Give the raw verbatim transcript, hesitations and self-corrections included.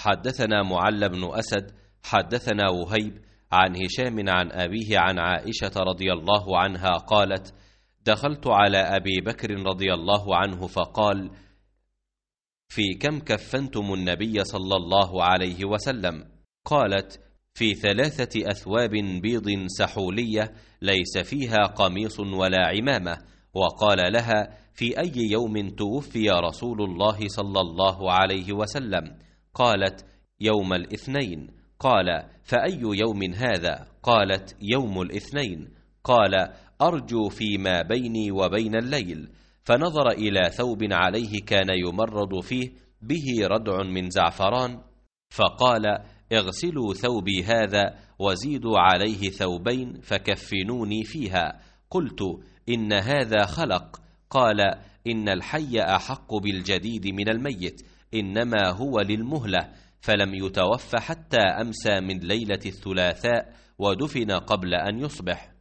حدثنا معل بن أسد حدثنا وهيب عن هشام عن أبيه عن عائشة رضي الله عنها قالت: دخلت على أبي بكر رضي الله عنه فقال: في كم كفنتم النبي صلى الله عليه وسلم؟ قالت: في ثلاثة أثواب بيض سحولية ليس فيها قميص ولا عمامة. وقال لها: في أي يوم توفي رسول الله صلى الله عليه وسلم؟ قالت: يوم الاثنين. قال: فأي يوم هذا؟ قالت: يوم الاثنين. قال: أرجو فيما بيني وبين الليل. فنظر إلى ثوب عليه كان يمرض فيه به ردع من زعفران، فقال: اغسلوا ثوبي هذا وزيدوا عليه ثوبين فكفنوني فيها. قلت: إن هذا خلق. قال: إن الحي أحق بالجديد من الميت، إنما هو للمهلة. فلم يتوف حتى أمسى من ليلة الثلاثاء ودفن قبل أن يصبح.